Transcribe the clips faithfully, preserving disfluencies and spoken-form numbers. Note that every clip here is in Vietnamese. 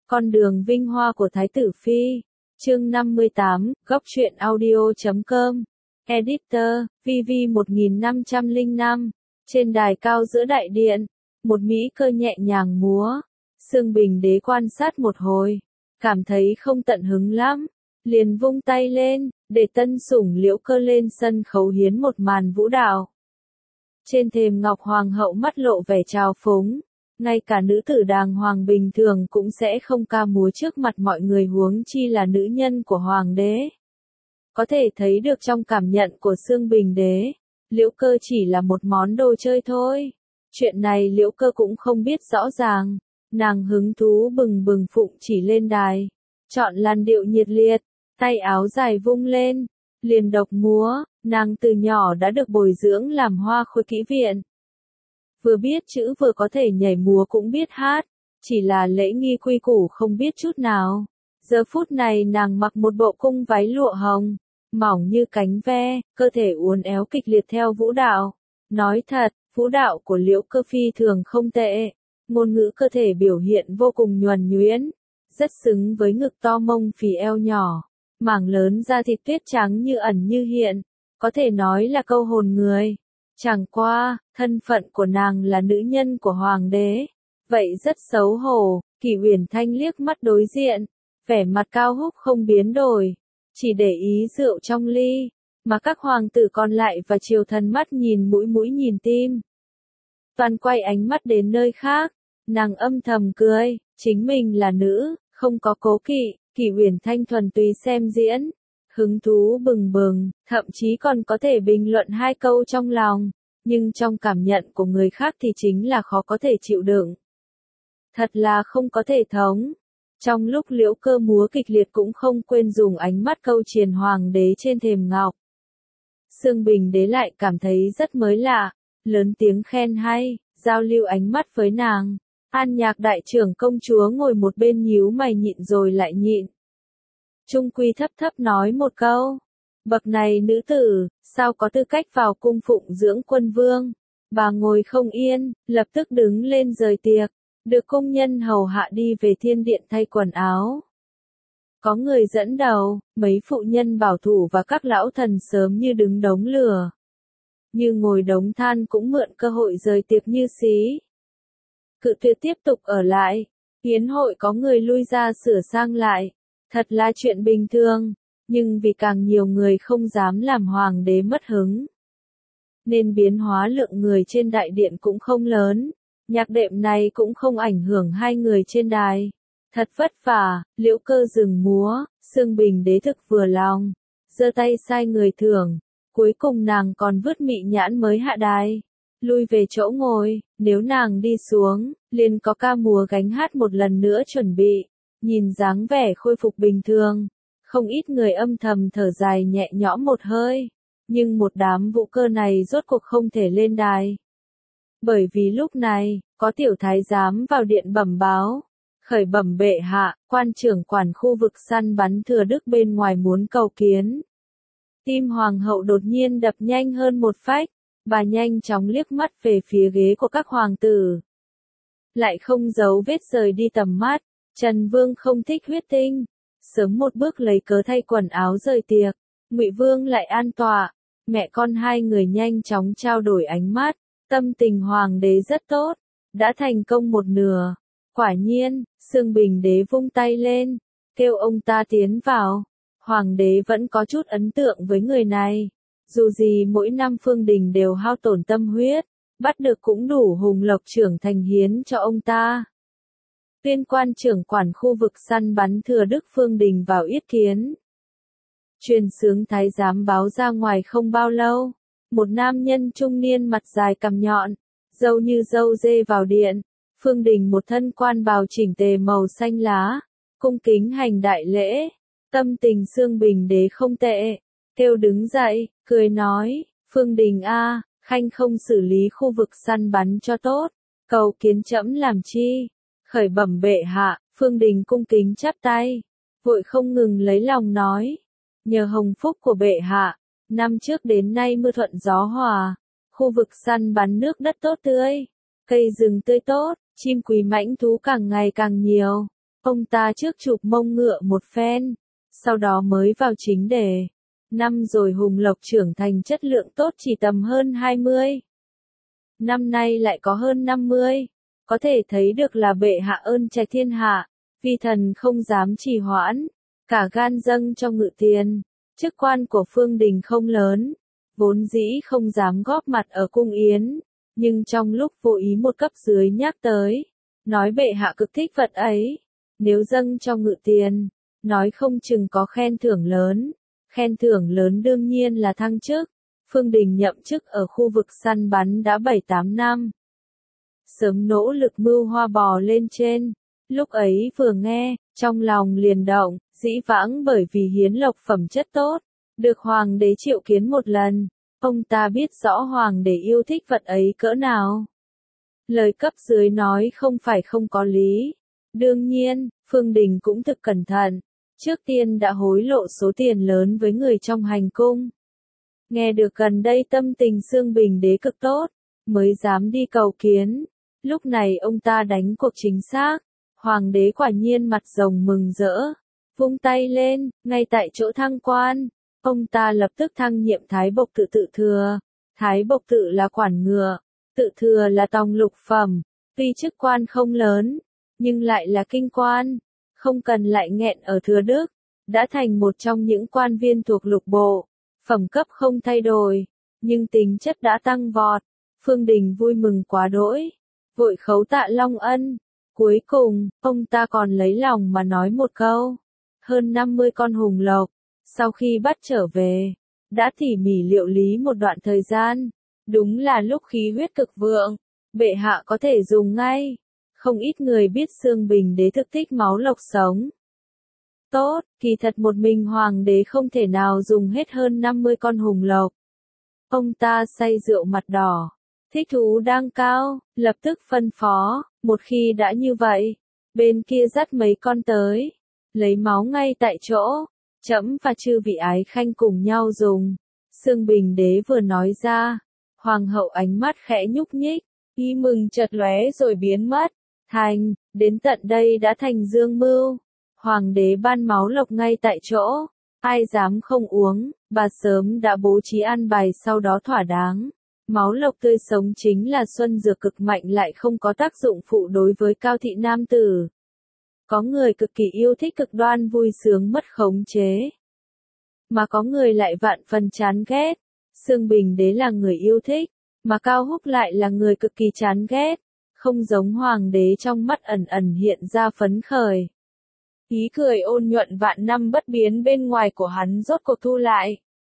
Con đường vinh hoa của Thái tử Phi. Chương năm mươi tám, góc truyện audio chấm com. Editor, vê vê một nghìn năm trăm lẻ năm. Trên đài cao giữa đại điện, một mỹ cơ nhẹ nhàng múa. Sương Bình Đế quan sát một hồi, cảm thấy không tận hứng lắm, liền vung tay lên, để tân sủng Liễu Cơ lên sân khấu hiến một màn vũ đạo. Trên thềm Ngọc Hoàng hậu mắt lộ vẻ trào phúng, ngay cả nữ tử đàng hoàng bình thường cũng sẽ không ca múa trước mặt mọi người, huống chi là nữ nhân của Hoàng đế. Có thể thấy được trong cảm nhận của Sương Bình Đế, Liễu Cơ chỉ là một món đồ chơi thôi. Chuyện này Liễu Cơ cũng không biết rõ ràng, nàng hứng thú bừng bừng phụng chỉ lên đài, chọn làn điệu nhiệt liệt, tay áo dài vung lên, liền độc múa. Nàng từ nhỏ đã được bồi dưỡng làm hoa khôi kỹ viện, vừa biết chữ vừa có thể nhảy múa cũng biết hát, chỉ là lễ nghi quy củ không biết chút nào. Giờ phút này nàng mặc một bộ cung váy lụa hồng, mỏng như cánh ve, cơ thể uốn éo kịch liệt theo vũ đạo. Nói thật, vũ đạo của Liễu Cơ phi thường không tệ, ngôn ngữ cơ thể biểu hiện vô cùng nhuần nhuyễn, rất xứng với ngực to mông phì eo nhỏ, mảng lớn da thịt tuyết trắng như ẩn như hiện, có thể nói là câu hồn người. Chẳng qua, thân phận của nàng là nữ nhân của Hoàng đế, vậy rất xấu hổ. Kỷ Uyển Thanh liếc mắt đối diện, vẻ mặt cao húc không biến đổi, chỉ để ý rượu trong ly, mà các hoàng tử còn lại và triều thần mắt nhìn mũi mũi nhìn tim. Toàn quay ánh mắt đến nơi khác, nàng âm thầm cười, chính mình là nữ, không có cố kỵ. Kỷ Uyển Thanh thuần túy xem diễn, hứng thú bừng bừng, thậm chí còn có thể bình luận hai câu trong lòng, nhưng trong cảm nhận của người khác thì chính là khó có thể chịu đựng. Thật là không có thể thống. Trong lúc Liễu Cơ múa kịch liệt cũng không quên dùng ánh mắt câu triền Hoàng đế trên thềm ngọc. Sương Bình Đế lại cảm thấy rất mới lạ, lớn tiếng khen hay, giao lưu ánh mắt với nàng. An Nhạc đại trưởng công chúa ngồi một bên nhíu mày nhịn rồi lại nhịn. Trung quy thấp thấp nói một câu, bậc này nữ tử, sao có tư cách vào cung phụng dưỡng quân vương. Bà ngồi không yên, lập tức đứng lên rời tiệc, được công nhân hầu hạ đi về thiên điện thay quần áo. Có người dẫn đầu, mấy phụ nhân bảo thủ và các lão thần sớm như đứng đống lửa, như ngồi đống than cũng mượn cơ hội rời tiệc như xí. Cự tuyệt tiếp tục ở lại, hiến hội có người lui ra sửa sang lại. Thật là chuyện bình thường, nhưng vì càng nhiều người không dám làm Hoàng đế mất hứng, nên biến hóa lượng người trên đại điện cũng không lớn. Nhạc đệm này cũng không ảnh hưởng hai người trên đài. Thật vất vả, Liễu Cơ dừng múa, Sương Bình Đế thực vừa lòng, giơ tay sai người thưởng. Cuối cùng nàng còn vứt mị nhãn mới hạ đài, lui về chỗ ngồi. Nếu nàng đi xuống, liền có ca múa gánh hát một lần nữa chuẩn bị. Nhìn dáng vẻ khôi phục bình thường, không ít người âm thầm thở dài nhẹ nhõm một hơi, nhưng một đám vũ cơ này rốt cuộc không thể lên đài. Bởi vì lúc này, có tiểu thái giám vào điện bẩm báo, khởi bẩm bệ hạ, quan trưởng quản khu vực săn bắn Thừa Đức bên ngoài muốn cầu kiến. Tim hoàng hậu đột nhiên đập nhanh hơn một phách, bà nhanh chóng liếc mắt về phía ghế của các hoàng tử. Lại không giấu vết rời đi tầm mắt. Trần Vương không thích huyết tinh, sớm một bước lấy cớ thay quần áo rời tiệc. Ngụy Vương lại an tọa, mẹ con hai người nhanh chóng trao đổi ánh mắt. Tâm tình Hoàng đế rất tốt, đã thành công một nửa. Quả nhiên, Sương Bình Đế vung tay lên, kêu ông ta tiến vào. Hoàng đế vẫn có chút ấn tượng với người này, dù gì mỗi năm Phương Đình đều hao tổn tâm huyết, bắt được cũng đủ hùng lộc trưởng thành hiến cho ông ta. Tuyên quan trưởng quản khu vực săn bắn Thừa Đức Phương Đình vào yết kiến. Truyền xướng thái giám báo ra ngoài không bao lâu, một nam nhân trung niên mặt dài cằm nhọn, râu như râu dê vào điện. Phương Đình một thân quan bào chỉnh tề màu xanh lá, cung kính hành đại lễ. Tâm tình Sương Bình Đế không tệ, kêu đứng dậy, cười nói, Phương Đình a, khanh không xử lý khu vực săn bắn cho tốt, cầu kiến trẫm làm chi? Khởi bẩm bệ hạ. Phương Đình cung kính chắp tay, vội không ngừng lấy lòng nói, nhờ hồng phúc của bệ hạ, năm trước đến nay mưa thuận gió hòa, khu vực săn bắn nước đất tốt tươi, cây rừng tươi tốt, chim quý mãnh thú càng ngày càng nhiều, Ông ta trước chụp mông ngựa một phen, sau đó mới vào chính đề. Năm rồi Hùng Lộc trưởng thành chất lượng tốt chỉ tầm hơn hai mươi. Năm nay lại có hơn năm mươi. Có thể thấy được là bệ hạ ơn trạch thiên hạ, vi thần không dám trì hoãn, cả gan dâng cho ngự tiền. Chức quan của Phương Đình không lớn, vốn dĩ không dám góp mặt ở cung yến, nhưng trong lúc vô ý một cấp dưới nhắc tới, nói bệ hạ cực thích vật ấy, nếu dâng cho ngự tiền, nói không chừng có khen thưởng lớn. Khen thưởng lớn đương nhiên là thăng chức. Phương Đình nhậm chức ở khu vực săn bắn đã bảy tám năm. Sớm nỗ lực mưu hoa bò lên trên. Lúc ấy vừa nghe, trong lòng liền động, dĩ vãng bởi vì hiến lộc phẩm chất tốt, được hoàng đế triệu kiến một lần, ông ta biết rõ hoàng đế yêu thích vật ấy cỡ nào. Lời cấp dưới nói không phải không có lý. Đương nhiên, Phương Đình cũng thực cẩn thận. Trước tiên đã hối lộ số tiền lớn với người trong hành cung. Nghe được gần đây tâm tình Xương Bình đế cực tốt, mới dám đi cầu kiến. Lúc này ông ta đánh cuộc chính xác. Hoàng đế quả nhiên mặt rồng mừng rỡ. Vung tay lên, ngay tại chỗ thăng quan. Ông ta lập tức thăng nhiệm Thái Bộc Tự tự thừa. Thái Bộc Tự là quản ngựa, tự thừa là tòng lục phẩm. Tuy chức quan không lớn, nhưng lại là kinh quan. Không cần lại nghẹn ở thừa đức, đã thành một trong những quan viên thuộc lục bộ, phẩm cấp không thay đổi, nhưng tính chất đã tăng vọt. Phương Đình vui mừng quá đỗi, vội khấu tạ Long Ân. Cuối cùng, ông ta còn lấy lòng mà nói một câu. Hơn năm mươi con hùng lộc, sau khi bắt trở về, đã tỉ mỉ liệu lý một đoạn thời gian. Đúng là lúc khí huyết cực vượng, bệ hạ có thể dùng ngay. Không ít người biết Xương Bình đế thực thích máu lộc sống. Tốt, kỳ thật một mình hoàng đế không thể nào dùng hết hơn năm mươi con hùng lộc. Ông ta say rượu mặt đỏ, thích thú đang cao, lập tức phân phó, một khi đã như vậy, bên kia dắt mấy con tới, lấy máu ngay tại chỗ, trẫm và chư vị ái khanh cùng nhau dùng. Xương Bình đế vừa nói ra, hoàng hậu ánh mắt khẽ nhúc nhích, ý mừng chợt lóe rồi biến mất. Thành, đến tận đây đã thành dương mưu. Hoàng đế ban máu lộc ngay tại chỗ, ai dám không uống, bà sớm đã bố trí an bài sau đó thỏa đáng. Máu lộc tươi sống chính là xuân dược cực mạnh lại không có tác dụng phụ đối với cao thị nam tử. Có người cực kỳ yêu thích cực đoan vui sướng mất khống chế, mà có người lại vạn phần chán ghét. Xương Bình đế là người yêu thích, mà Cao Húc lại là người cực kỳ chán ghét. Không giống hoàng đế trong mắt ẩn ẩn hiện ra phấn khởi. Ý cười ôn nhuận vạn năm bất biến bên ngoài của hắn rốt cuộc thu lại.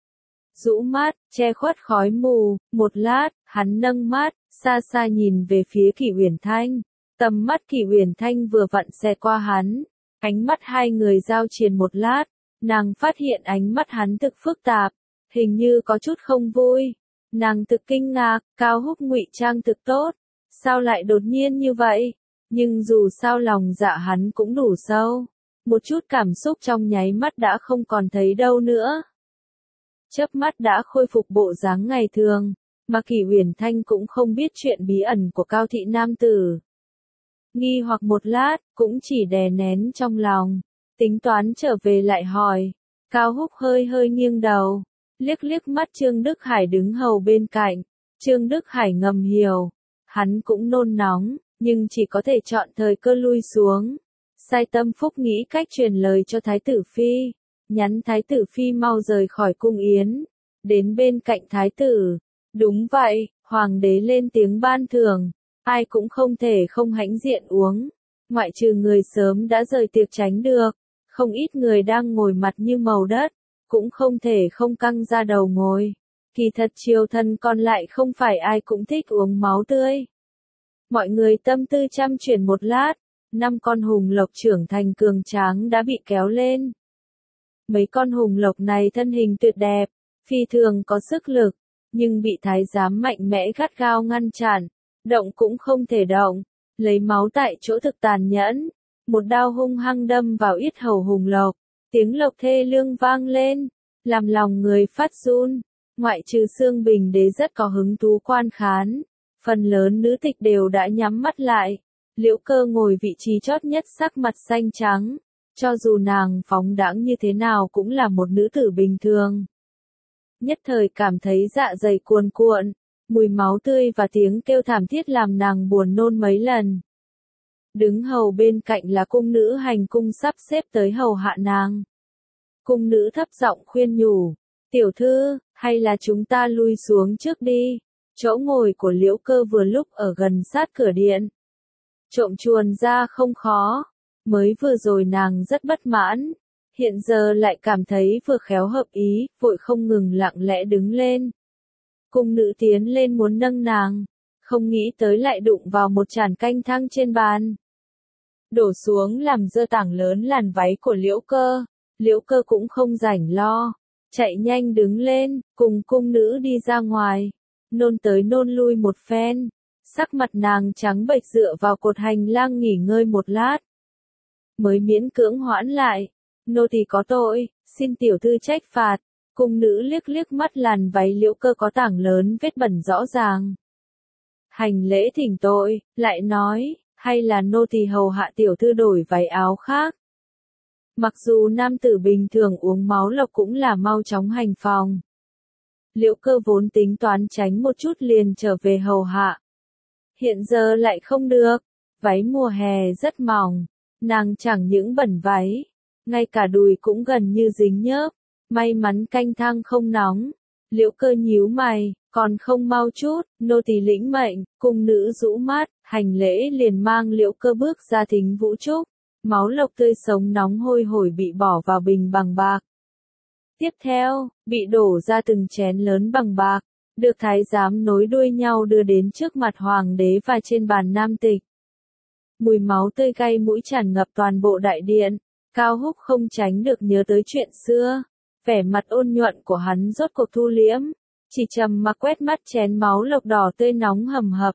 Rũ mắt, che khuất khói mù, một lát, hắn nâng mắt, xa xa nhìn về phía Kỷ Uyển Thanh. Tầm mắt Kỷ Uyển Thanh vừa vặn xẹt qua hắn, ánh mắt hai người giao triền một lát, nàng phát hiện ánh mắt hắn thực phức tạp, hình như có chút không vui. Nàng thực kinh ngạc, Cao Húc ngụy trang thực tốt. Sao lại đột nhiên như vậy? Nhưng dù sao lòng dạ hắn cũng đủ sâu. Một chút cảm xúc trong nháy mắt đã không còn thấy đâu nữa. Chớp mắt đã khôi phục bộ dáng ngày thường, mà Kỷ Uyển Thanh cũng không biết chuyện bí ẩn của cao thị nam tử. Nghi hoặc một lát, cũng chỉ đè nén trong lòng, tính toán trở về lại hỏi. Cao Húc hơi hơi nghiêng đầu, liếc liếc mắt Trương Đức Hải đứng hầu bên cạnh. Trương Đức Hải ngầm hiểu. Hắn cũng nôn nóng, nhưng chỉ có thể chọn thời cơ lui xuống. Sai Tâm Phúc nghĩ cách truyền lời cho Thái tử Phi, nhắn Thái tử Phi mau rời khỏi cung yến, đến bên cạnh Thái tử. Đúng vậy, Hoàng đế lên tiếng ban thưởng, ai cũng không thể không hãnh diện uống, ngoại trừ người sớm đã rời tiệc tránh được, không ít người đang ngồi mặt như màu đất, cũng không thể không căng ra đầu ngồi. Kỳ thật triều thần còn lại không phải ai cũng thích uống máu tươi. Mọi người tâm tư chăm chuyển một lát, năm con hùng lộc trưởng thành cường tráng đã bị kéo lên. Mấy con hùng lộc này thân hình tuyệt đẹp, phi thường có sức lực, nhưng bị thái giám mạnh mẽ gắt gao ngăn chặn, động cũng không thể động, lấy máu tại chỗ thực tàn nhẫn, một đao hung hăng đâm vào yết hầu hùng lộc, tiếng lộc thê lương vang lên, làm lòng người phát run. Ngoại trừ Xương Bình đế rất có hứng thú quan khán, phần lớn nữ tịch đều đã nhắm mắt lại, Liễu Cơ ngồi vị trí chót nhất, sắc mặt xanh trắng. Cho dù nàng phóng đãng như thế nào cũng là một nữ tử bình thường. Nhất thời cảm thấy dạ dày cuồn cuộn, mùi máu tươi và tiếng kêu thảm thiết làm nàng buồn nôn mấy lần. Đứng hầu bên cạnh là cung nữ hành cung sắp xếp tới hầu hạ nàng. Cung nữ thấp giọng khuyên nhủ, tiểu thư, hay là chúng ta lui xuống trước đi. Chỗ ngồi của Liễu Cơ vừa lúc ở gần sát cửa điện. Trộm chuồn ra không khó, mới vừa rồi nàng rất bất mãn, hiện giờ lại cảm thấy vừa khéo hợp ý, vội không ngừng lặng lẽ đứng lên. Cung nữ tiến lên muốn nâng nàng, không nghĩ tới lại đụng vào một chản canh thang trên bàn. Đổ xuống làm dơ tảng lớn làn váy của Liễu Cơ, Liễu Cơ cũng không rảnh lo, chạy nhanh đứng lên, cùng cung nữ đi ra ngoài, nôn tới nôn lui một phen, sắc mặt nàng trắng bệch dựa vào cột hành lang nghỉ ngơi một lát. Mới miễn cưỡng hoãn lại, nô tỳ có tội, xin tiểu thư trách phạt. Cung nữ liếc liếc mắt làn váy Liễu Cơ có tảng lớn vết bẩn rõ ràng. Hành lễ thỉnh tội, lại nói, hay là nô tỳ hầu hạ tiểu thư đổi váy áo khác. Mặc dù nam tử bình thường uống máu lộc cũng là mau chóng hành phòng. Liễu Cơ vốn tính toán tránh một chút liền trở về hầu hạ. Hiện giờ lại không được, váy mùa hè rất mỏng, nàng chẳng những bẩn váy, ngay cả đùi cũng gần như dính nhớp. May mắn canh thang không nóng. Liễu Cơ nhíu mày, còn không mau chút, nô tỳ lĩnh mệnh. Cung nữ rũ mắt, hành lễ liền mang Liễu Cơ bước ra thính vũ trúc. Máu lộc tươi sống nóng hôi hổi bị bỏ vào bình bằng bạc. Tiếp theo, bị đổ ra từng chén lớn bằng bạc, được thái giám nối đuôi nhau đưa đến trước mặt hoàng đế và trên bàn nam tịch. Mùi máu tươi gây mũi tràn ngập toàn bộ đại điện, Cao Húc không tránh được nhớ tới chuyện xưa. Vẻ mặt ôn nhuận của hắn rốt cuộc thu liễm, chỉ trầm mặc quét mắt chén máu lộc đỏ tươi nóng hầm hập.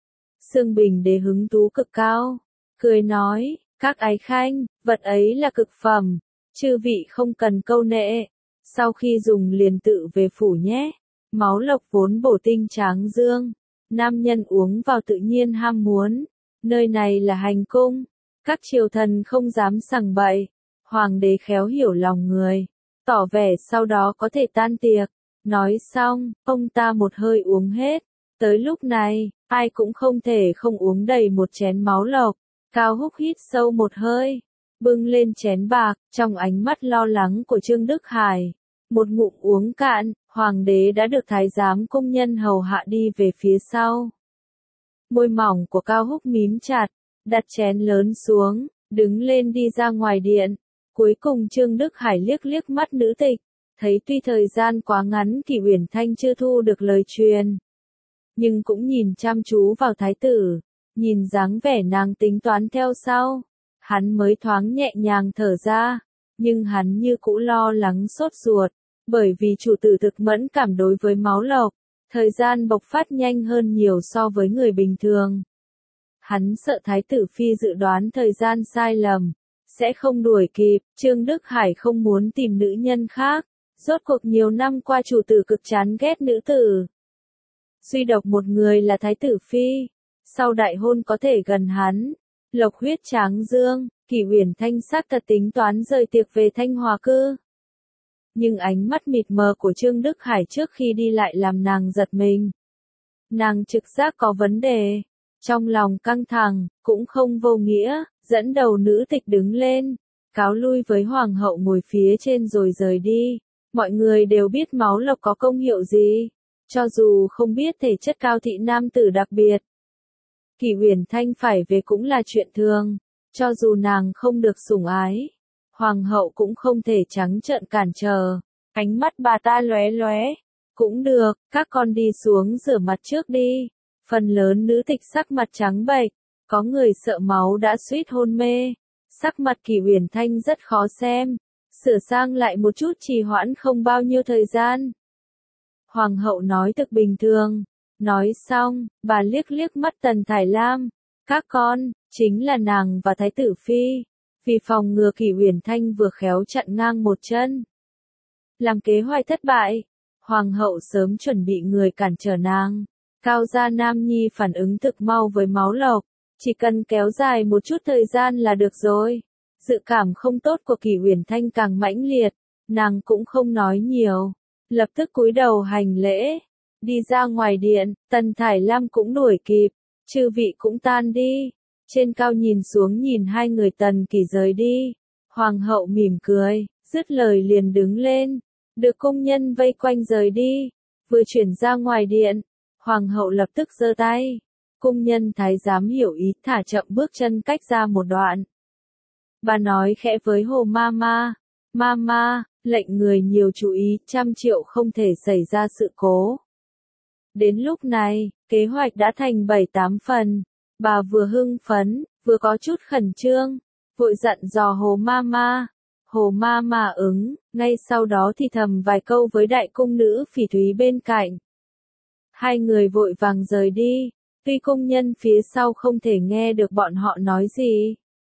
Sương Bình Đế hứng thú cực cao, cười nói, các ái khanh, vật ấy là cực phẩm, chư vị không cần câu nệ, sau khi dùng liền tự về phủ nhé. Máu lộc vốn bổ tinh tráng dương, nam nhân uống vào tự nhiên ham muốn, nơi này là hành cung, các triều thần không dám sằng bậy, hoàng đế khéo hiểu lòng người. Tỏ vẻ sau đó có thể tan tiệc. Nói xong, ông ta một hơi uống hết. Tới lúc này, ai cũng không thể không uống đầy một chén máu lộc. Cao Húc hít sâu một hơi, bưng lên chén bạc, trong ánh mắt lo lắng của Trương Đức Hải. Một ngụm uống cạn, hoàng đế đã được thái giám công nhân hầu hạ đi về phía sau. Môi mỏng của Cao Húc mím chặt, đặt chén lớn xuống, đứng lên đi ra ngoài điện. Cuối cùng Trương Đức Hải liếc liếc mắt nữ tịch, thấy tuy thời gian quá ngắn Kỷ Uyển Thanh chưa thu được lời truyền, nhưng cũng nhìn chăm chú vào thái tử, nhìn dáng vẻ nàng tính toán theo sau, hắn mới thoáng nhẹ nhàng thở ra, nhưng hắn như cũ lo lắng sốt ruột, bởi vì chủ tử thực mẫn cảm đối với máu lộc, thời gian bộc phát nhanh hơn nhiều so với người bình thường. Hắn sợ thái tử phi dự đoán thời gian sai lầm, sẽ không đuổi kịp. Trương Đức Hải không muốn tìm nữ nhân khác, rốt cuộc nhiều năm qua chủ tử cực chán ghét nữ tử. Duy độc một người là thái tử phi, sau đại hôn có thể gần hắn, lộc huyết tráng dương, Kỷ Uyển Thanh xác thật tính toán rời tiệc về Thanh Hòa cư. Nhưng ánh mắt mịt mờ của Trương Đức Hải trước khi đi lại làm nàng giật mình. Nàng trực giác có vấn đề, trong lòng căng thẳng, cũng không vô nghĩa, dẫn đầu nữ tịch đứng lên, cáo lui với hoàng hậu ngồi phía trên rồi rời đi. Mọi người đều biết máu lộc có công hiệu gì, cho dù không biết thể chất cao thị nam tử đặc biệt. Kỷ Uyển Thanh phải về cũng là chuyện thường, cho dù nàng không được sủng ái, hoàng hậu cũng không thể trắng trợn cản trở. Ánh mắt bà ta lóe lóe, cũng được, các con đi xuống rửa mặt trước đi. Phần lớn nữ tịch sắc mặt trắng bệch, có người sợ máu đã suýt hôn mê, sắc mặt Kỷ Uyển Thanh rất khó xem, sửa sang lại một chút trì hoãn không bao nhiêu thời gian. Hoàng hậu nói thực bình thường, nói xong, bà liếc liếc mắt Tần Thải Lam, các con, chính là nàng và thái tử phi, vì phòng ngừa Kỷ Uyển Thanh vừa khéo chặn ngang một chân. Làm kế hoạch thất bại, hoàng hậu sớm chuẩn bị người cản trở nàng. Cao gia nam nhi phản ứng thực mau với máu lộc, Chỉ cần kéo dài một chút thời gian là được rồi. Dự cảm không tốt của Kỷ Uyển Thanh càng mãnh liệt, nàng cũng không nói nhiều, lập tức cúi đầu hành lễ, đi ra ngoài điện. Tần Thải Lam cũng đuổi kịp, chư vị cũng tan đi. Trên cao nhìn xuống nhìn hai người Tần Kỷ rời đi, hoàng hậu mỉm cười, dứt lời liền đứng lên, được cung nhân vây quanh rời đi. Vừa chuyển ra ngoài điện, hoàng hậu lập tức giơ tay, cung nhân thái giám hiểu ý thả chậm bước chân cách ra một đoạn. Bà nói khẽ với Hồ Mama, Mama, lệnh người nhiều chú ý, trăm triệu không thể xảy ra sự cố. Đến lúc này, kế hoạch đã thành bảy tám phần, bà vừa hưng phấn, vừa có chút khẩn trương, vội dặn dò Hồ Mama. Hồ Mama ứng, ngay sau đó thì thầm vài câu với đại cung nữ Phỉ Thúy bên cạnh. Hai người vội vàng rời đi, tuy cung nhân phía sau không thể nghe được bọn họ nói gì,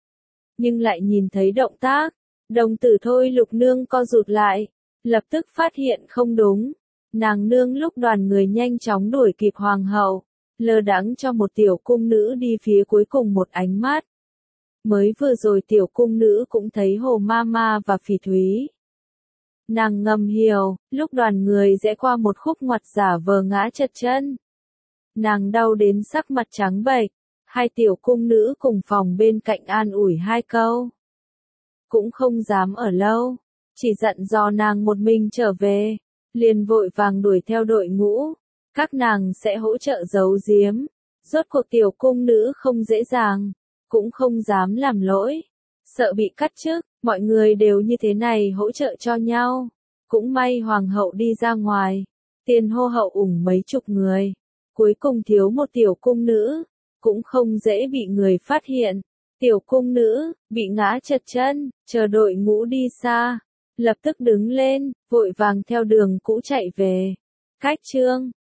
nhưng lại nhìn thấy động tác, đồng tử Thôi Lục Nương co rụt lại, lập tức phát hiện không đúng. Nàng nương lúc đoàn người nhanh chóng đuổi kịp hoàng hậu, lơ đãng cho một tiểu cung nữ đi phía cuối cùng một ánh mắt. Mới vừa rồi tiểu cung nữ cũng thấy Hồ Mama và Phỉ Thúy. Nàng ngầm hiểu, lúc đoàn người rẽ qua một khúc ngoặt giả vờ ngã chật chân. Nàng đau đến sắc mặt trắng bệch, hai tiểu cung nữ cùng phòng bên cạnh an ủi hai câu. Cũng không dám ở lâu, chỉ dặn dò nàng một mình trở về, liền vội vàng đuổi theo đội ngũ. Các nàng sẽ hỗ trợ giấu giếm, rốt cuộc tiểu cung nữ không dễ dàng, cũng không dám làm lỗi, sợ bị cắt chức, mọi người đều như thế này hỗ trợ cho nhau. Cũng may hoàng hậu đi ra ngoài, tiền hô hậu ủng mấy chục người, cuối cùng thiếu một tiểu cung nữ, cũng không dễ bị người phát hiện. Tiểu cung nữ, bị ngã chật chân, chờ đội ngũ đi xa, lập tức đứng lên, vội vàng theo đường cũ chạy về. Cách chương